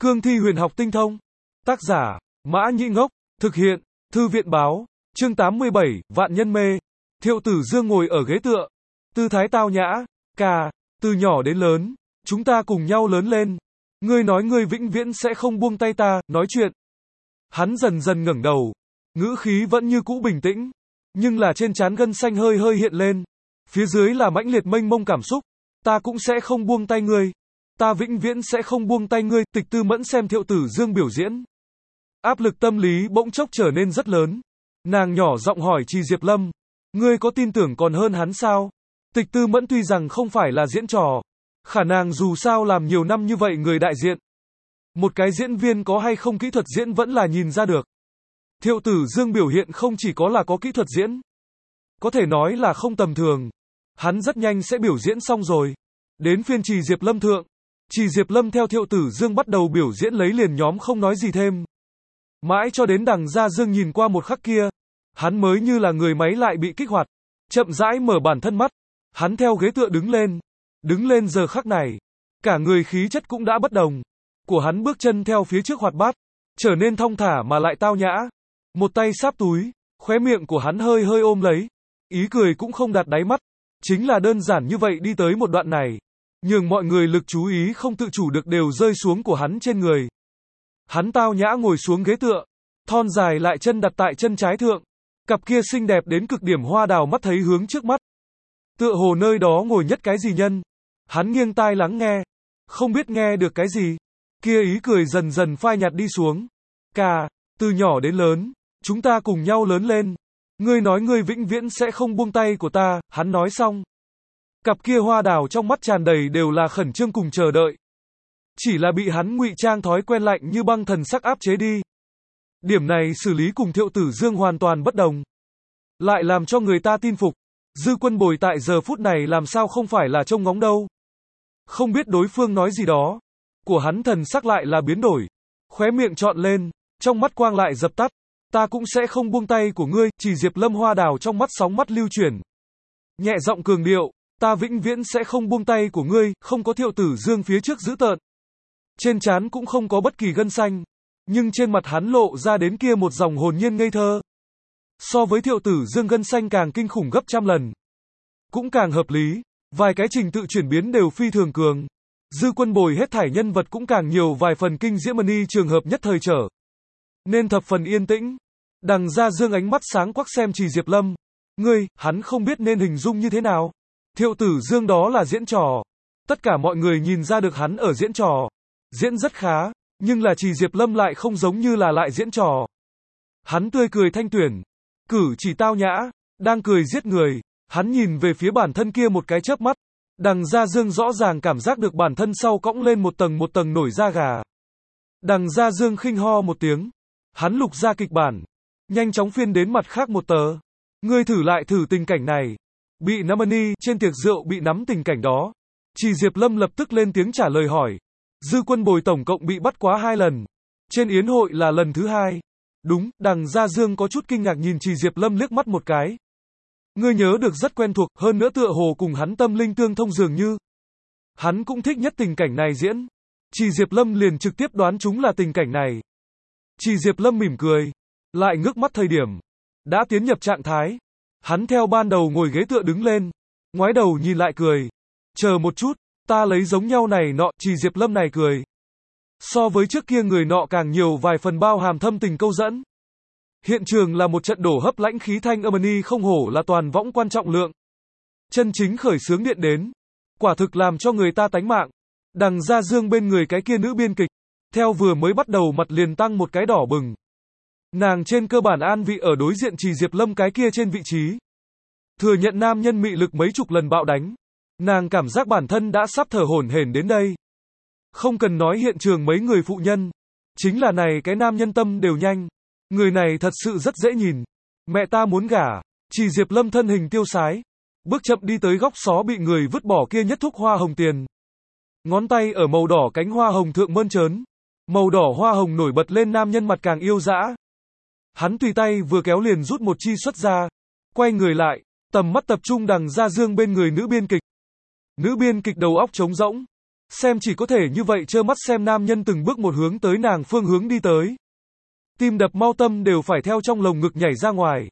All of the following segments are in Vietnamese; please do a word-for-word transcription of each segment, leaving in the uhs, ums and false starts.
Cương thi huyền học tinh thông. Tác giả, Mã Nhĩ Ngốc. Thực hiện, Thư viện báo. Chương tám mươi bảy, Vạn nhân mê. Thiệu Tử Dương ngồi ở ghế tựa. Tư thái tao nhã. Ca, từ nhỏ đến lớn, chúng ta cùng nhau lớn lên. Ngươi nói ngươi vĩnh viễn sẽ không buông tay ta, nói chuyện. Hắn dần dần ngẩng đầu. Ngữ khí vẫn như cũ bình tĩnh. Nhưng là trên trán gân xanh hơi hơi hiện lên. Phía dưới là mãnh liệt mênh mông cảm xúc. Ta cũng sẽ không buông tay ngươi. Ta vĩnh viễn sẽ không buông tay ngươi. Tịch Tư Mẫn xem Thiệu Tử Dương biểu diễn. Áp lực tâm lý bỗng chốc trở nên rất lớn. Nàng nhỏ giọng hỏi Trì Diệp Lâm. Ngươi có tin tưởng còn hơn hắn sao? Tịch Tư Mẫn tuy rằng không phải là diễn trò. Khả năng dù sao làm nhiều năm như vậy người đại diện. Một cái diễn viên có hay không kỹ thuật diễn vẫn là nhìn ra được. Thiệu Tử Dương biểu hiện không chỉ có là có kỹ thuật diễn. Có thể nói là không tầm thường. Hắn rất nhanh sẽ biểu diễn xong rồi. Đến phiên Trì Diệp Lâm thượng. Trì Diệp Lâm theo Thiệu Tử Dương bắt đầu biểu diễn lấy liền nhóm không nói gì thêm. Mãi cho đến Đằng Gia Dương nhìn qua một khắc kia. Hắn mới như là người máy lại bị kích hoạt. Chậm rãi mở bản thân mắt. Hắn theo ghế tựa đứng lên. Đứng lên giờ khắc này. Cả người khí chất cũng đã bất đồng. Của hắn bước chân theo phía trước hoạt bát. Trở nên thong thả mà lại tao nhã. Một tay sáp túi. Khóe miệng của hắn hơi hơi ôm lấy. Ý cười cũng không đạt đáy mắt. Chính là đơn giản như vậy đi tới một đoạn này. Nhưng mọi người lực chú ý không tự chủ được đều rơi xuống của hắn trên người. Hắn tao nhã ngồi xuống ghế tựa. Thon dài lại chân đặt tại chân trái thượng. Cặp kia xinh đẹp đến cực điểm hoa đào mắt thấy hướng trước mắt. Tựa hồ nơi đó ngồi nhất cái gì nhân. Hắn nghiêng tai lắng nghe. Không biết nghe được cái gì. Kia ý cười dần dần phai nhạt đi xuống. Ca, từ nhỏ đến lớn, chúng ta cùng nhau lớn lên. Ngươi nói ngươi vĩnh viễn sẽ không buông tay của ta, hắn nói xong. Cặp kia hoa đào trong mắt tràn đầy đều là khẩn trương cùng chờ đợi. Chỉ là bị hắn ngụy trang thói quen lạnh như băng thần sắc áp chế đi. Điểm này xử lý cùng Thiệu Tử Dương hoàn toàn bất đồng. Lại làm cho người ta tin phục. Dư Quân Bồi tại giờ phút này làm sao không phải là trông ngóng đâu. Không biết đối phương nói gì đó. Của hắn thần sắc lại là biến đổi. Khóe miệng trọn lên. Trong mắt quang lại dập tắt. Ta cũng sẽ không buông tay của ngươi. Chỉ Diệp Lâm hoa đào trong mắt sóng mắt lưu chuyển. Nhẹ giọng cường điệu. Ta vĩnh viễn sẽ không buông tay của ngươi. Không có Thiệu Tử Dương phía trước dữ tợn. Trên trán cũng không có bất kỳ gân xanh. Nhưng trên mặt hắn lộ ra đến kia một dòng hồn nhiên ngây thơ. So với Thiệu Tử Dương gân xanh càng kinh khủng gấp trăm lần. Cũng càng hợp lý. Vài cái trình tự chuyển biến đều phi thường cường. Dư Quân Bồi hết thảy nhân vật cũng càng nhiều vài phần kinh diễm mani trường hợp nhất thời trở. Nên thập phần yên tĩnh. Đằng Gia Dương ánh mắt sáng quắc xem Trì Diệp Lâm. Ngươi, hắn không biết nên hình dung như thế nào. Thiệu Tử Dương đó là diễn trò. Tất cả mọi người nhìn ra được hắn ở diễn trò. Diễn rất khá. Nhưng là Trì Diệp Lâm lại không giống như là lại diễn trò. Hắn tươi cười thanh tuyển. Cử chỉ tao nhã. Đang cười giết người. Hắn nhìn về phía bản thân kia một cái chớp mắt. Đằng Gia Dương rõ ràng cảm giác được bản thân sau cõng lên một tầng một tầng nổi da gà. Đằng Gia Dương khinh ho một tiếng. Hắn lục ra kịch bản. Nhanh chóng phiên đến mặt khác một tờ. Ngươi thử lại thử tình cảnh này. Bị nắm mani trên tiệc rượu bị nắm tình cảnh đó. Trì Diệp Lâm lập tức lên tiếng trả lời hỏi. Dư Quân Bồi tổng cộng bị bắt quá hai lần. Trên yến hội là lần thứ hai. Đúng, Đằng Gia Dương có chút kinh ngạc nhìn Trì Diệp Lâm liếc mắt một cái. Ngươi nhớ được rất quen thuộc, hơn nữa tựa hồ cùng hắn tâm linh tương thông dường như. Hắn cũng thích nhất tình cảnh này diễn. Trì Diệp Lâm liền trực tiếp đoán chúng là tình cảnh này. Trì Diệp Lâm mỉm cười. Lại ngước mắt thời điểm. Đã tiến nhập trạng thái. Hắn theo ban đầu ngồi ghế tựa đứng lên. Ngoái đầu nhìn lại cười. Chờ một chút, ta lấy giống nhau này nọ. Trì Diệp Lâm này cười. So với trước kia người nọ càng nhiều vài phần bao hàm thâm tình câu dẫn. Hiện trường là một trận đổ hấp lãnh khí thanh âm ni không hổ là toàn võng quan trọng lượng. Chân chính khởi xướng điện đến. Quả thực làm cho người ta tánh mạng. Đằng Gia Dương bên người cái kia nữ biên kịch. Theo vừa mới bắt đầu mặt liền tăng một cái đỏ bừng. Nàng trên cơ bản an vị ở đối diện Trì Diệp Lâm cái kia trên vị trí. Thừa nhận nam nhân mị lực mấy chục lần bạo đánh. Nàng cảm giác bản thân đã sắp thở hổn hển đến đây. Không cần nói hiện trường mấy người phụ nhân. Chính là này cái nam nhân tâm đều nhanh. Người này thật sự rất dễ nhìn. Mẹ ta muốn gả. Trì Diệp Lâm thân hình tiêu sái. Bước chậm đi tới góc xó bị người vứt bỏ kia nhất thúc hoa hồng tiền. Ngón tay ở màu đỏ cánh hoa hồng thượng mơn trớn. Màu đỏ hoa hồng nổi bật lên nam nhân mặt càng yêu dã. Hắn tùy tay vừa kéo liền rút một chi xuất ra. Quay người lại. Tầm mắt tập trung Đằng Gia Dương bên người nữ biên kịch. Nữ biên kịch đầu óc trống rỗng. Xem chỉ có thể như vậy trơ mắt xem nam nhân từng bước một hướng tới nàng phương hướng đi tới. Tim đập mau tâm đều phải theo trong lồng ngực nhảy ra ngoài.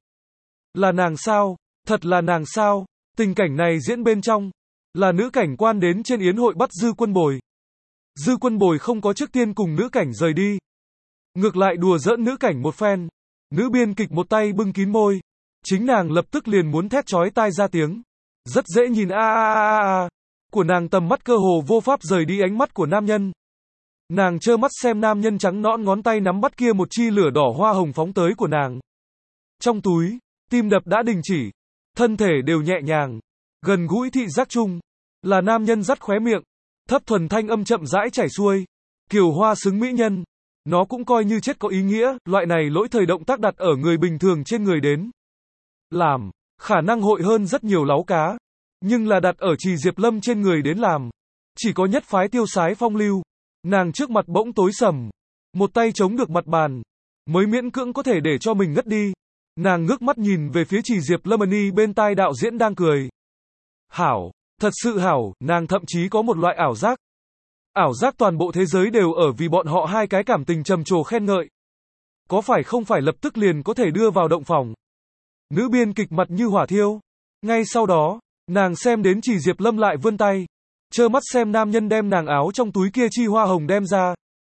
Là nàng sao? Thật là nàng sao? Tình cảnh này diễn bên trong, là nữ cảnh quan đến trên yến hội bắt Dư Quân Bồi. Dư Quân Bồi không có trước tiên cùng nữ cảnh rời đi. Ngược lại đùa giỡn nữ cảnh một phen. Nữ biên kịch một tay bưng kín môi. Chính nàng lập tức liền muốn thét chói tai ra tiếng. Rất dễ nhìn a a a a của nàng, tầm mắt cơ hồ vô pháp rời đi ánh mắt của nam nhân. Nàng trơ mắt xem nam nhân trắng nõn ngón tay nắm bắt kia một chi lửa đỏ hoa hồng phóng tới của nàng. Trong túi, tim đập đã đình chỉ, thân thể đều nhẹ nhàng, gần gũi thị giác chung, là nam nhân dắt khóe miệng, thấp thuần thanh âm chậm rãi chảy xuôi, kiều hoa xứng mỹ nhân. Nó cũng coi như chết có ý nghĩa, loại này lỗi thời động tác đặt ở người bình thường trên người đến làm, khả năng hội hơn rất nhiều láu cá. Nhưng là đặt ở Trì Diệp Lâm trên người đến làm, chỉ có nhất phái tiêu sái phong lưu. Nàng trước mặt bỗng tối sầm, một tay chống được mặt bàn, mới miễn cưỡng có thể để cho mình ngất đi. Nàng ngước mắt nhìn về phía Trì Diệp Lâm Ân bên tai đạo diễn đang cười. Hảo, thật sự hảo, nàng thậm chí có một loại ảo giác. Ảo giác toàn bộ thế giới đều ở vì bọn họ hai cái cảm tình trầm trồ khen ngợi. Có phải không phải lập tức liền có thể đưa vào động phòng. Nữ biên kịch mặt như hỏa thiêu. Ngay sau đó, nàng xem đến Trì Diệp Lâm lại vươn tay, trơ mắt xem nam nhân đem nàng áo trong túi kia chi hoa hồng đem ra.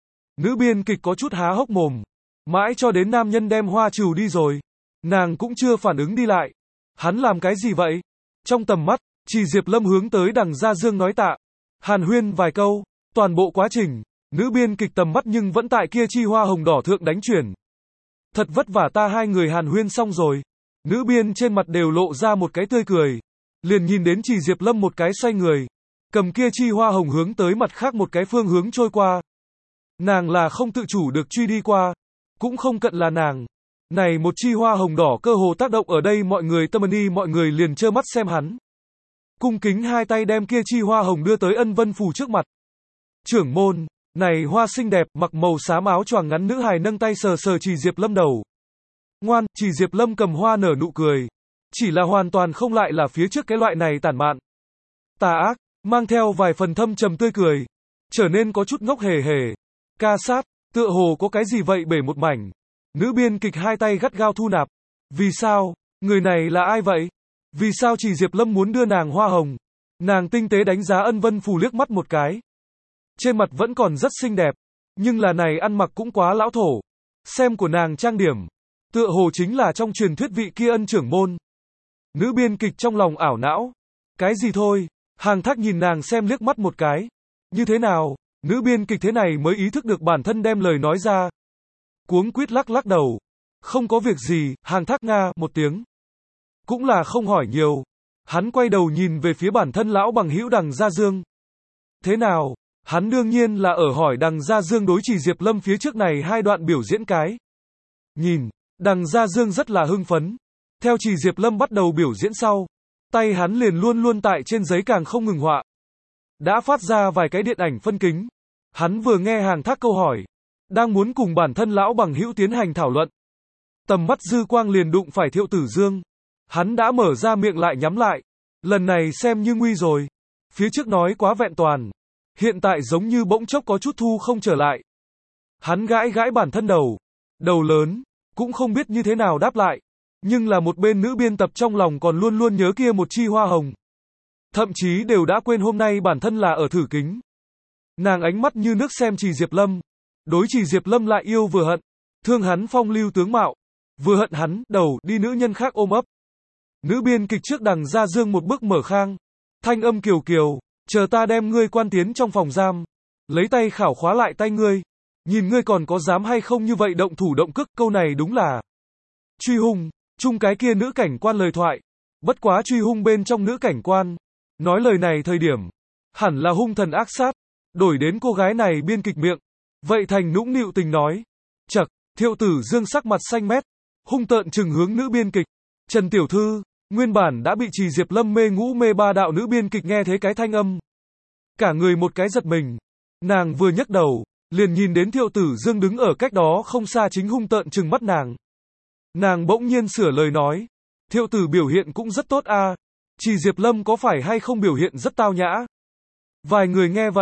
Nữ biên kịch có chút há hốc mồm, mãi cho đến nam nhân đem hoa trừ đi rồi, nàng cũng chưa phản ứng đi lại. Hắn làm cái gì vậy? Trong tầm mắt, Trì Diệp Lâm hướng tới Đằng Gia Dương nói tạ, hàn huyên vài câu, toàn bộ quá trình, nữ biên kịch tầm mắt nhưng vẫn tại kia chi hoa hồng đỏ thượng đánh chuyển. Thật vất vả ta hai người hàn huyên xong rồi. Nữ biên trên mặt đều lộ ra một cái tươi cười, liền nhìn đến Trì Diệp Lâm một cái xoay người, cầm kia chi hoa hồng hướng tới mặt khác một cái phương hướng trôi qua. Nàng là không tự chủ được truy đi qua, cũng không cận là nàng. Này một chi hoa hồng đỏ cơ hồ tác động ở đây mọi người tâm đi, mọi người liền trơ mắt xem hắn. Cung kính hai tay đem kia chi hoa hồng đưa tới Ân Vân Phù trước mặt. Trưởng môn, này hoa xinh đẹp, mặc màu xám áo choàng ngắn nữ hài nâng tay sờ sờ Trì Diệp Lâm đầu. Ngoan, Trì Diệp Lâm cầm hoa nở nụ cười. Chỉ là hoàn toàn không lại là phía trước cái loại này tản mạn, tà ác, mang theo vài phần thâm trầm tươi cười. Trở nên có chút ngốc hề hề. Ca sát, tựa hồ có cái gì vậy bể một mảnh. Nữ biên kịch hai tay gắt gao thu nạp. Vì sao? Người này là ai vậy? Vì sao Trì Diệp Lâm muốn đưa nàng hoa hồng? Nàng tinh tế đánh giá Ân Vân Phù liếc mắt một cái. Trên mặt vẫn còn rất xinh đẹp, nhưng là này ăn mặc cũng quá lão thổ. Xem của nàng trang điểm, tựa hồ chính là trong truyền thuyết vị kia Ân trưởng môn. Nữ biên kịch trong lòng ảo não. Cái gì thôi? Hàng Thác nhìn nàng xem liếc mắt một cái. Như thế nào? Nữ biên kịch thế này mới ý thức được bản thân đem lời nói ra. Cuống quýt lắc lắc đầu. Không có việc gì, Hàng Thác nga một tiếng. Cũng là không hỏi nhiều. Hắn quay đầu nhìn về phía bản thân lão bằng hữu Đằng Gia Dương. Thế nào? Hắn đương nhiên là ở hỏi Đằng Gia Dương đối Trì Diệp Lâm phía trước này hai đoạn biểu diễn cái. Nhìn, Đằng Gia Dương rất là hưng phấn. Theo Trì Diệp Lâm bắt đầu biểu diễn sau, tay hắn liền luôn luôn tại trên giấy càng không ngừng họa. Đã phát ra vài cái điện ảnh phân kính. Hắn vừa nghe Hàng Thác câu hỏi, đang muốn cùng bản thân lão bằng hữu tiến hành thảo luận. Tầm mắt dư quang liền đụng phải Thiệu Tử Dương. Hắn đã mở ra miệng lại nhắm lại. Lần này xem như nguy rồi. Phía trước nói quá vẹn toàn. Hiện tại giống như bỗng chốc có chút thu không trở lại. Hắn gãi gãi bản thân đầu. Đầu lớn, cũng không biết như thế nào đáp lại. Nhưng là một bên nữ biên tập trong lòng còn luôn luôn nhớ kia một chi hoa hồng. Thậm chí đều đã quên hôm nay bản thân là ở thử kính. Nàng ánh mắt như nước xem Trì Diệp Lâm. Đối Trì Diệp Lâm lại yêu vừa hận. Thương hắn phong lưu tướng mạo. Vừa hận hắn, đầu, đi nữ nhân khác ôm ấp. Nữ biên kịch trước Đằng Gia Dương một bước mở khang. Thanh âm kiều kiều, chờ ta đem ngươi quan tiến trong phòng giam. Lấy tay khảo khóa lại tay ngươi. Nhìn ngươi còn có dám hay không như vậy động thủ động cước, câu này đúng là truy hung, chung cái kia nữ cảnh quan lời thoại. Bất quá truy hung bên trong nữ cảnh quan. Nói lời này thời điểm, hẳn là hung thần ác sát. Đổi đến cô gái này biên kịch miệng. Vậy thành nũng nịu tình nói. Chậc, Thiệu Tử Dương sắc mặt xanh mét. Hung tợn trừng hướng nữ biên kịch. Trần tiểu thư, nguyên bản đã bị Trì Diệp Lâm mê ngũ mê ba đạo nữ biên kịch nghe thấy cái thanh âm. Cả người một cái giật mình. Nàng vừa nhấc đầu, liền nhìn đến Thiệu Tử Dương đứng ở cách đó không xa chính hung tợn trừng mắt nàng. Nàng bỗng nhiên sửa lời nói. Thiệu Tử biểu hiện cũng rất tốt a. À. Trì Diệp Lâm có phải hay không biểu hiện rất tao nhã? Vài người nghe vậy,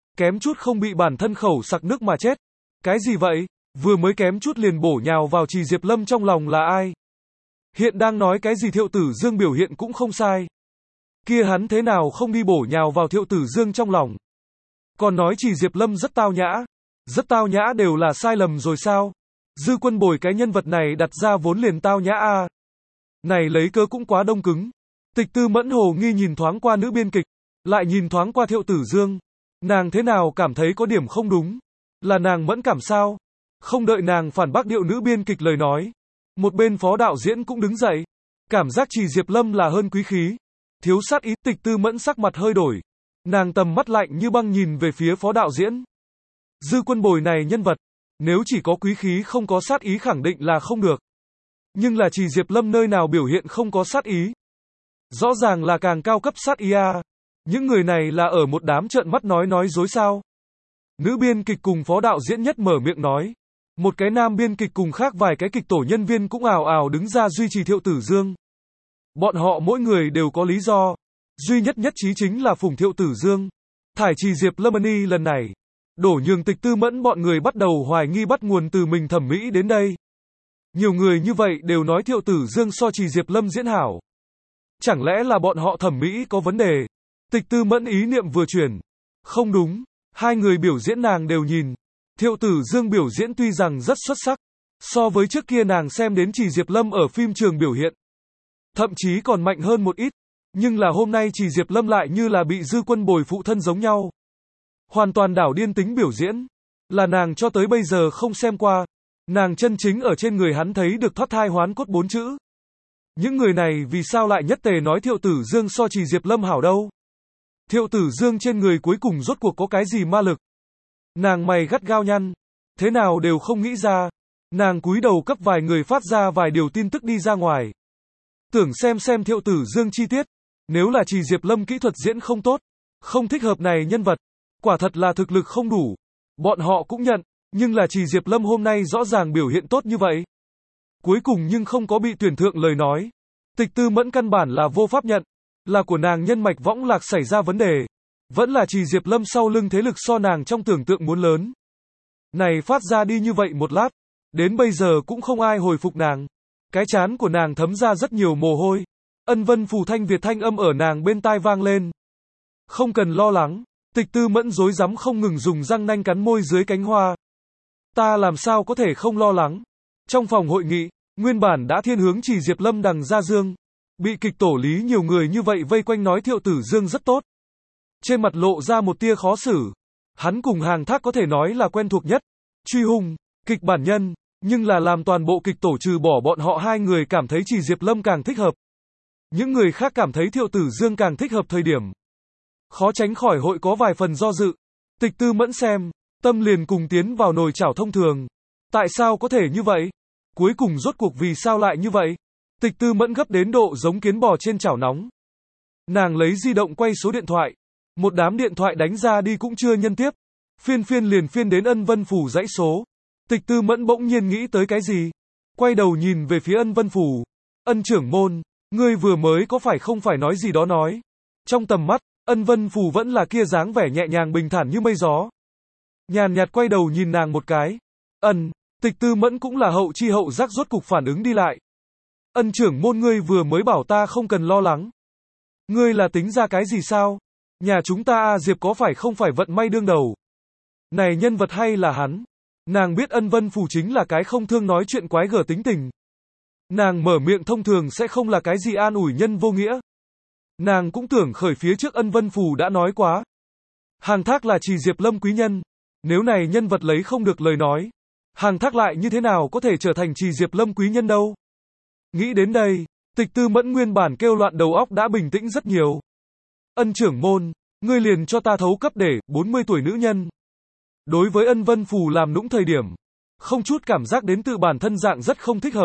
kém chút không bị bản thân khẩu sặc nước mà chết. Cái gì vậy? Vừa mới kém chút liền bổ nhào vào Trì Diệp Lâm trong lòng là ai? Hiện đang nói cái gì Thiệu Tử Dương biểu hiện cũng không sai. Kia hắn thế nào không đi bổ nhào vào Thiệu Tử Dương trong lòng? Còn nói Trì Diệp Lâm rất tao nhã. Rất tao nhã đều là sai lầm rồi sao? Dư Quân Bồi cái nhân vật này đặt ra vốn liền tao nhã a. Này lấy cớ cũng quá đông cứng. Tịch Tư Mẫn hồ nghi nhìn thoáng qua nữ biên kịch, lại nhìn thoáng qua Thiệu Tử Dương. Nàng thế nào cảm thấy có điểm không đúng? Là nàng mẫn cảm sao? Không đợi nàng phản bác điệu nữ biên kịch lời nói. Một bên phó đạo diễn cũng đứng dậy. Cảm giác Trì Diệp Lâm là hơn quý khí. Thiếu sát ý. Tịch Tư Mẫn sắc mặt hơi đổi. Nàng tầm mắt lạnh như băng nhìn về phía phó đạo diễn. Dư Quân Bồi này nhân vật, nếu chỉ có quý khí không có sát ý khẳng định là không được. Nhưng là Trì Diệp Lâm nơi nào biểu hiện không có sát ý. Rõ ràng là càng cao cấp sát ý a. Những người này là ở một đám trợn mắt nói nói dối sao? Nữ biên kịch cùng phó đạo diễn nhất mở miệng nói. Một cái nam biên kịch cùng khác vài cái kịch tổ nhân viên cũng ào ào đứng ra duy trì Thiệu Tử Dương. Bọn họ mỗi người đều có lý do. Duy nhất nhất trí chính là phủng Thiệu Tử Dương. Thải Trì Diệp Lâm Ân lần này. Đổ nhường Tịch Tư Mẫn bọn người bắt đầu hoài nghi bắt nguồn từ mình thẩm mỹ đến đây. Nhiều người như vậy đều nói Thiệu Tử Dương so Trì Diệp Lâm diễn hảo. Chẳng lẽ là bọn họ thẩm mỹ có vấn đề? Tịch Tư Mẫn ý niệm vừa chuyển. Không đúng. Hai người biểu diễn nàng đều nhìn. Thiệu Tử Dương biểu diễn tuy rằng rất xuất sắc. So với trước kia nàng xem đến Trì Diệp Lâm ở phim trường biểu hiện. Thậm chí còn mạnh hơn một ít. Nhưng là hôm nay Trì Diệp Lâm lại như là bị Dư Quân Bồi phụ thân giống nhau. Hoàn toàn đảo điên tính biểu diễn. Là nàng cho tới bây giờ không xem qua. Nàng chân chính ở trên người hắn thấy được thoát thai hoán cốt bốn chữ. Những người này vì sao lại nhất tề nói Thiệu Tử Dương so Trì Diệp Lâm hảo đâu? Thiệu Tử Dương trên người cuối cùng rốt cuộc có cái gì ma lực? Nàng mày gắt gao nhăn. Thế nào đều không nghĩ ra. Nàng cúi đầu cấp vài người phát ra vài điều tin tức đi ra ngoài. Tưởng xem xem Thiệu Tử Dương chi tiết. Nếu là Trì Diệp Lâm kỹ thuật diễn không tốt, không thích hợp này nhân vật, quả thật là thực lực không đủ. Bọn họ cũng nhận, nhưng là Trì Diệp Lâm hôm nay rõ ràng biểu hiện tốt như vậy. Cuối cùng nhưng không có bị tuyển thượng lời nói. Tịch Tư Mẫn căn bản là vô pháp nhận. Là của nàng nhân mạch võng lạc xảy ra vấn đề. Vẫn là Trì Diệp Lâm sau lưng thế lực so nàng trong tưởng tượng muốn lớn. Này phát ra đi như vậy một lát. Đến bây giờ cũng không ai hồi phục nàng. Cái chán của nàng thấm ra rất nhiều mồ hôi. Ân Vân Phù Thanh Việt thanh âm ở nàng bên tai vang lên. Không cần lo lắng. Tịch Tư Mẫn rối rắm không ngừng dùng răng nanh cắn môi dưới cánh hoa. Ta làm sao có thể không lo lắng. Trong phòng hội nghị, nguyên bản đã thiên hướng Trì Diệp Lâm đằng ra dương. Bị kịch tổ lý nhiều người như vậy vây quanh nói Thiệu Tử Dương rất tốt. Trên mặt lộ ra một tia khó xử. Hắn cùng Hàng Thác có thể nói là quen thuộc nhất. Truy Hùng, kịch bản nhân, nhưng là làm toàn bộ kịch tổ trừ bỏ bọn họ hai người cảm thấy Trì Diệp Lâm càng thích hợp. Những người khác cảm thấy Thiệu Tử Dương càng thích hợp thời điểm. Khó tránh khỏi hội có vài phần do dự. Tịch Tư Mẫn xem, tâm liền cùng tiến vào nồi chảo thông thường. Tại sao có thể như vậy? Cuối cùng rốt cuộc vì sao lại như vậy? Tịch Tư Mẫn gấp đến độ giống kiến bò trên chảo nóng. Nàng lấy di động quay số điện thoại. Một đám điện thoại đánh ra đi cũng chưa nhân tiếp. Phiên phiên liền phiên đến Ân Vân Phủ dãy số. Tịch Tư Mẫn bỗng nhiên nghĩ tới cái gì? Quay đầu nhìn về phía Ân Vân Phủ. Ân trưởng môn, ngươi vừa mới có phải không phải nói gì đó nói. Trong tầm mắt, Ân Vân Phủ vẫn là kia dáng vẻ nhẹ nhàng bình thản như mây gió. Nhàn nhạt quay đầu nhìn nàng một cái. Ân, Tịch Tư Mẫn cũng là hậu chi hậu giác rốt cục phản ứng đi lại. Ân trưởng môn ngươi vừa mới bảo ta không cần lo lắng. Ngươi là tính ra cái gì sao? Nhà chúng ta A Diệp có phải không phải vận may đương đầu? Này nhân vật hay là hắn? Nàng biết Ân Vân Phủ chính là cái không thương nói chuyện quái gở tính tình. Nàng mở miệng thông thường sẽ không là cái gì an ủi nhân vô nghĩa. Nàng cũng tưởng khởi phía trước Ân Vân Phủ đã nói quá. Hàng Thác là Trì Diệp Lâm quý nhân. Nếu này nhân vật lấy không được lời nói. Hàng Thác lại như thế nào có thể trở thành Trì Diệp Lâm quý nhân đâu? Nghĩ đến đây, Tịch Tư Mẫn nguyên bản kêu loạn đầu óc đã bình tĩnh rất nhiều. Ân trưởng môn, ngươi liền cho ta thấu cấp để, bốn mươi tuổi nữ nhân. Đối với Ân Vân Phù làm nũng thời điểm, không chút cảm giác đến tự bản thân dạng rất không thích hợp.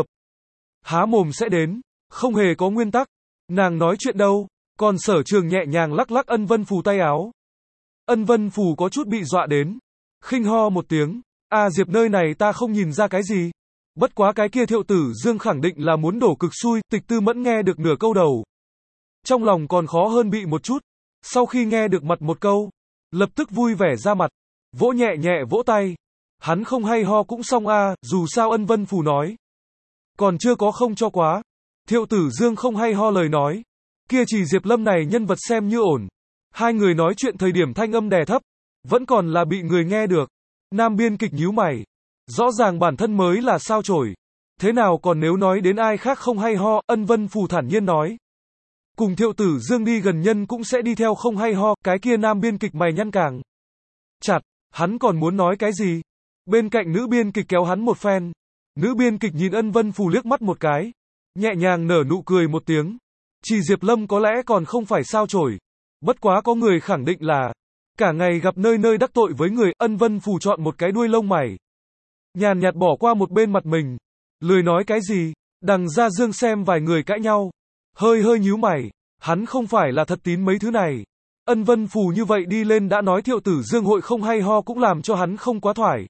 Há mồm sẽ đến, không hề có nguyên tắc. Nàng nói chuyện đâu, còn Sở Trường nhẹ nhàng lắc lắc Ân Vân Phù tay áo. Ân Vân Phù có chút bị dọa đến, khinh ho một tiếng, A Diệp nơi này ta không nhìn ra cái gì. Bất quá cái kia Thiệu Tử Dương khẳng định là muốn đổ cực xui. Tịch Tư Mẫn nghe được nửa câu đầu. Trong lòng còn khó hơn bị một chút. Sau khi nghe được mặt một câu, lập tức vui vẻ ra mặt, vỗ nhẹ nhẹ vỗ tay. Hắn không hay ho cũng xong a, dù sao Ân Vân Phù nói. Còn chưa có không cho quá. Thiệu Tử Dương không hay ho lời nói. Kia Chỉ Diệp Lâm này nhân vật xem như ổn. Hai người nói chuyện thời điểm thanh âm đè thấp, vẫn còn là bị người nghe được. Nam biên kịch nhíu mày. Rõ ràng bản thân mới là sao chổi. Thế nào còn nếu nói đến ai khác không hay ho, Ân Vân Phù thản nhiên nói. Cùng Thiệu Tử Dương đi gần nhân cũng sẽ đi theo không hay ho, cái kia nam biên kịch mày nhăn càng chặt, hắn còn muốn nói cái gì? Bên cạnh nữ biên kịch kéo hắn một phen. Nữ biên kịch nhìn Ân Vân Phù liếc mắt một cái, nhẹ nhàng nở nụ cười một tiếng. Chỉ Diệp Lâm có lẽ còn không phải sao chổi. Bất quá có người khẳng định là cả ngày gặp nơi nơi đắc tội với người, Ân Vân Phù chọn một cái đuôi lông mày. Nhàn nhạt bỏ qua một bên mặt mình. Lười nói cái gì, Đằng Gia Dương xem vài người cãi nhau. Hơi hơi nhíu mày, hắn không phải là thật tín mấy thứ này. Ân Vân Phù như vậy đi lên đã nói Thiệu Tử Dương hội không hay ho cũng làm cho hắn không quá thoải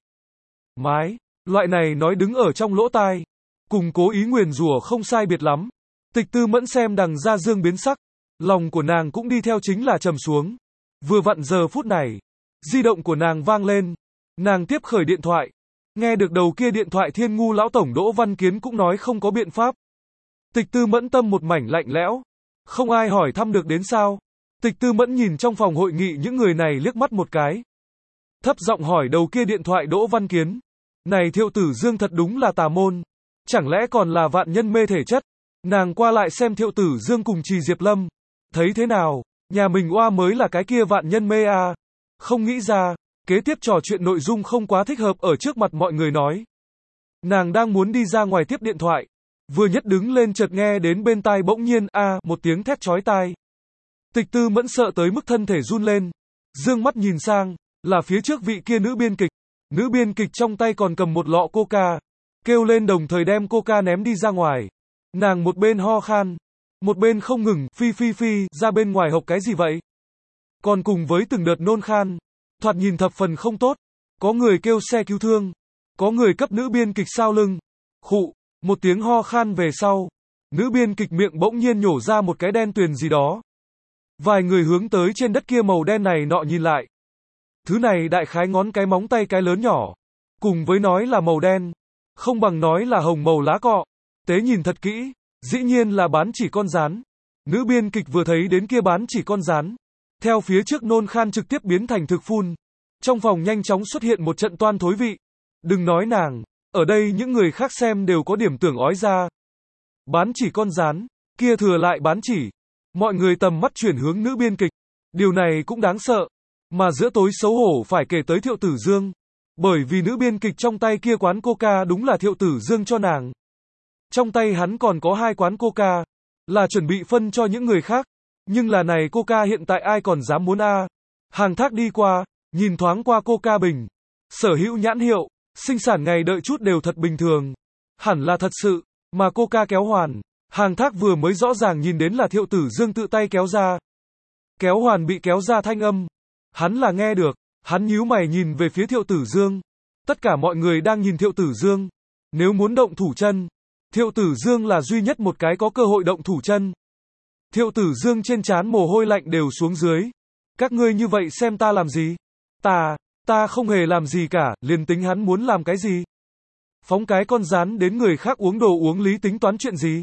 mái. Loại này nói đứng ở trong lỗ tai, cùng cố ý nguyền rủa không sai biệt lắm. Tịch Tư Mẫn xem Đằng Gia Dương biến sắc, lòng của nàng cũng đi theo chính là trầm xuống. Vừa vặn giờ phút này, di động của nàng vang lên, nàng tiếp khởi điện thoại, nghe được đầu kia điện thoại Thiên Ngu lão tổng Đỗ Văn Kiến cũng nói không có biện pháp. Tịch Tư Mẫn tâm một mảnh lạnh lẽo, không ai hỏi thăm được đến sao? Tịch Tư Mẫn nhìn trong phòng hội nghị những người này liếc mắt một cái, thấp giọng hỏi đầu kia điện thoại Đỗ Văn Kiến, này Thiệu Tử Dương thật đúng là tà môn, chẳng lẽ còn là vạn nhân mê thể chất? Nàng qua lại xem Thiệu Tử Dương cùng Trì Diệp Lâm, thấy thế nào, nhà mình oa mới là cái kia vạn nhân mê à? Không nghĩ ra, kế tiếp trò chuyện nội dung không quá thích hợp ở trước mặt mọi người nói. Nàng đang muốn đi ra ngoài tiếp điện thoại, vừa nhất đứng lên chợt nghe đến bên tai bỗng nhiên a à, một tiếng thét chói tai. Tịch Tư Mẫn sợ tới mức thân thể run lên, dương mắt nhìn sang, là phía trước vị kia nữ biên kịch. Nữ biên kịch trong tay còn cầm một lọ coca, kêu lên đồng thời đem coca ném đi ra ngoài. Nàng một bên ho khan, một bên không ngừng phi phi phi ra bên ngoài hộc cái gì vậy? Còn cùng với từng đợt nôn khan, thoạt nhìn thập phần không tốt. Có người kêu xe cứu thương, có người cấp nữ biên kịch sao lưng. Khụ, một tiếng ho khan về sau, nữ biên kịch miệng bỗng nhiên nhổ ra một cái đen tuyền gì đó. Vài người hướng tới trên đất kia màu đen này nọ nhìn lại. Thứ này đại khái ngón cái móng tay cái lớn nhỏ, cùng với nói là màu đen, không bằng nói là hồng màu lá cọ. Tế nhìn thật kỹ, dĩ nhiên là bán chỉ con rán. Nữ biên kịch vừa thấy đến kia bán chỉ con rán, theo phía trước nôn khan trực tiếp biến thành thực phun. Trong phòng nhanh chóng xuất hiện một trận toan thối vị. Đừng nói nàng, ở đây những người khác xem đều có điểm tưởng ói ra. Bán chỉ con rán, kia thừa lại bán chỉ. Mọi người tầm mắt chuyển hướng nữ biên kịch. Điều này cũng đáng sợ. Mà giữa tối xấu hổ phải kể tới Thiệu Tử Dương. Bởi vì nữ biên kịch trong tay kia quán coca đúng là Thiệu Tử Dương cho nàng. Trong tay hắn còn có hai quán coca, là chuẩn bị phân cho những người khác. Nhưng là này coca hiện tại ai còn dám muốn a? Hàng Thác đi qua, nhìn thoáng qua coca bình. Sở hữu nhãn hiệu, sinh sản ngày đợi chút đều thật bình thường. Hẳn là thật sự, mà coca kéo hoàn. Hàng Thác vừa mới rõ ràng nhìn đến là Thiệu Tử Dương tự tay kéo ra. Kéo hoàn bị kéo ra thanh âm. Hắn là nghe được, hắn nhíu mày nhìn về phía Thiệu Tử Dương. Tất cả mọi người đang nhìn Thiệu Tử Dương. Nếu muốn động thủ chân, Thiệu Tử Dương là duy nhất một cái có cơ hội động thủ chân. Thiệu Tử Dương trên trán mồ hôi lạnh đều xuống dưới. Các ngươi như vậy xem ta làm gì? Ta, ta không hề làm gì cả, liền tính hắn muốn làm cái gì? Phóng cái con rán đến người khác uống đồ uống lý tính toán chuyện gì?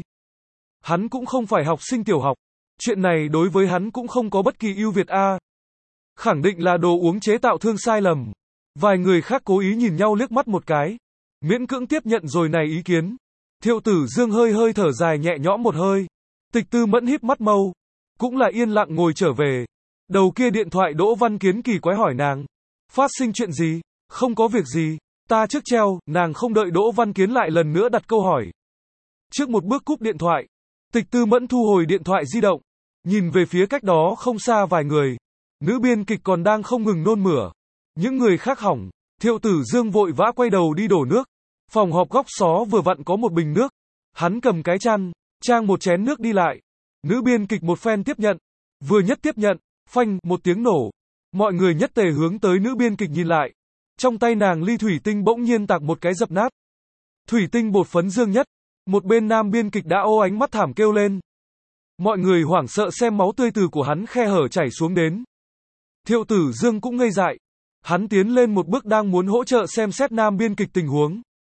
Hắn cũng không phải học sinh tiểu học. Chuyện này đối với hắn cũng không có bất kỳ ưu việt a. Khẳng định là đồ uống chế tạo thương sai lầm. Vài người khác cố ý nhìn nhau liếc mắt một cái, miễn cưỡng tiếp nhận rồi này ý kiến. Thiệu Tử Dương hơi hơi thở dài nhẹ nhõm một hơi. Tịch Tư Mẫn híp mắt mâu, cũng là yên lặng ngồi trở về. Đầu kia điện thoại Đỗ Văn Kiến kỳ quái hỏi nàng, phát sinh chuyện gì? Không có việc gì, ta trước treo. Nàng không đợi Đỗ Văn Kiến lại lần nữa đặt câu hỏi, trước một bước cúp điện thoại. Tịch Tư Mẫn thu hồi điện thoại di động, nhìn về phía cách đó không xa vài người. Nữ biên kịch còn đang không ngừng nôn mửa. Những người khác hỏng. Thiệu Tử Dương vội vã quay đầu đi đổ nước. Phòng họp góc xó vừa vặn có một bình nước. Hắn cầm cái chăn, trang một chén nước đi lại. Nữ biên kịch một phen tiếp nhận. Vừa nhất tiếp nhận, phanh, một tiếng nổ. Mọi người nhất tề hướng tới nữ biên kịch nhìn lại. Trong tay nàng ly thủy tinh bỗng nhiên tạc một cái dập nát. Thủy tinh bột phấn dương nhất. Một bên nam biên kịch đã ô ánh mắt thảm kêu lên. Mọi người hoảng sợ xem máu tươi từ của hắn khe hở chảy xuống đến. Thiệu Tử Dương cũng ngây dại. Hắn tiến lên một bước đang muốn hỗ trợ xem xét nam biên kịch tình huống.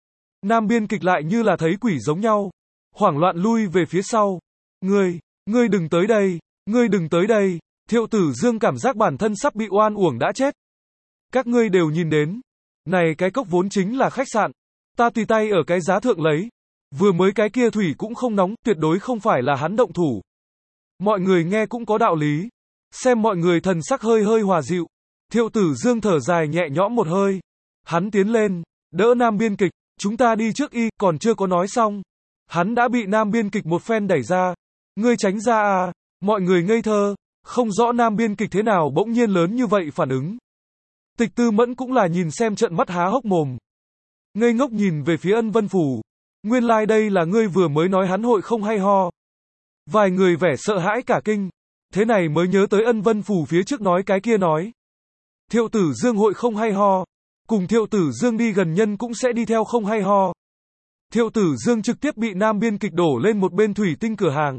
Nam biên kịch lại như là thấy quỷ giống nhau, hoảng loạn lui về phía sau. Ngươi, ngươi đừng tới đây, ngươi đừng tới đây. Thiệu Tử Dương cảm giác bản thân sắp bị oan uổng đã chết. Các ngươi đều nhìn đến. Này cái cốc vốn chính là khách sạn. Ta tùy tay ở cái giá thượng lấy. Vừa mới cái kia thủy cũng không nóng, tuyệt đối không phải là hắn động thủ. Mọi người nghe cũng có đạo lý. Xem mọi người thần sắc hơi hơi hòa dịu. Thiệu Tử Dương thở dài nhẹ nhõm một hơi. Hắn tiến lên, đỡ nam biên kịch. Chúng ta đi trước y, còn chưa có nói xong. Hắn đã bị nam biên kịch một phen đẩy ra. Ngươi tránh ra à, mọi người ngây thơ. Không rõ nam biên kịch thế nào bỗng nhiên lớn như vậy phản ứng. Tịch Tư Mẫn cũng là nhìn xem trận mắt há hốc mồm. Ngây ngốc nhìn về phía Ân Vân Phủ. Nguyên lai like đây là ngươi vừa mới nói hắn hội không hay ho. Vài người vẻ sợ hãi cả kinh. Thế này mới nhớ tới Ân Vân Phủ phía trước nói cái kia nói. Thiệu Tử Dương hội không hay ho. Cùng Thiệu Tử Dương đi gần nhân cũng sẽ đi theo không hay ho. Thiệu Tử Dương trực tiếp bị nam biên kịch đổ lên một bên thủy tinh cửa hàng.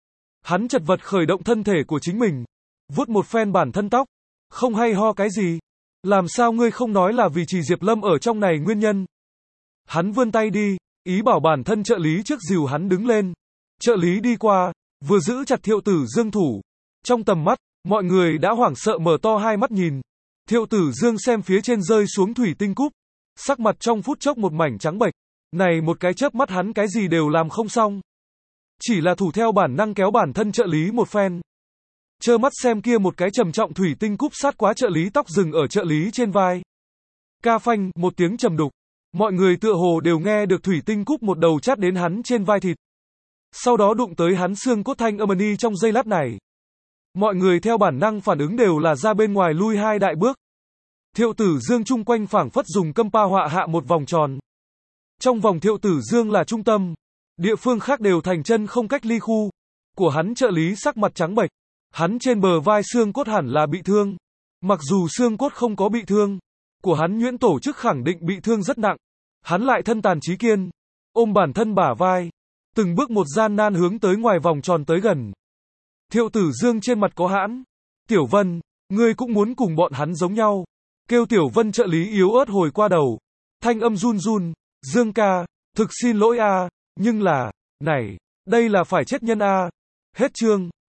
Hắn chật vật khởi động thân thể của chính mình. Vuốt một phen bản thân tóc. Không hay ho cái gì? Làm sao ngươi không nói là vì chỉ Diệp Lâm ở trong này nguyên nhân? Hắn vươn tay đi, ý bảo bản thân trợ lý trước dìu hắn đứng lên. Trợ lý đi qua, vừa giữ chặt Thiệu Tử Dương thủ. Trong tầm mắt, mọi người đã hoảng sợ mở to hai mắt nhìn. Thiệu Tử Dương xem phía trên rơi xuống thủy tinh cúp. Sắc mặt trong phút chốc một mảnh trắng bệch. Này một cái chớp mắt hắn cái gì đều làm không xong. Chỉ là thủ theo bản năng kéo bản thân trợ lý một phen. Trơ mắt xem kia một cái trầm trọng thủy tinh cúp sát quá trợ lý tóc dừng ở trợ lý trên vai. Ca phanh, một tiếng trầm đục. Mọi người tựa hồ đều nghe được thủy tinh cúp một đầu chát đến hắn trên vai thịt. Sau đó đụng tới hắn xương cốt thanh âm ni trong giây lát này. Mọi người theo bản năng phản ứng đều là ra bên ngoài lui hai đại bước. Thiệu Tử Dương chung quanh phảng phất dùng câm pa họa hạ một vòng tròn. Trong vòng Thiệu Tử Dương là trung tâm. Địa phương khác đều thành chân không cách ly khu. Của hắn trợ lý sắc mặt trắng bệch. Hắn trên bờ vai xương cốt hẳn là bị thương. Mặc dù xương cốt không có bị thương. Của hắn nhuyễn tổ chức khẳng định bị thương rất nặng. Hắn lại thân tàn trí kiên. Ôm bản thân bả vai. Từng bước một gian nan hướng tới ngoài vòng tròn tới gần. Thiệu Tử Dương trên mặt có hãn. Tiểu Vân, ngươi cũng muốn cùng bọn hắn giống nhau. Kêu Tiểu Vân trợ lý yếu ớt hồi qua đầu. Thanh âm run run. Dương ca, thực xin lỗi a, nhưng là, này, đây là phải chết nhân a. Hết chương.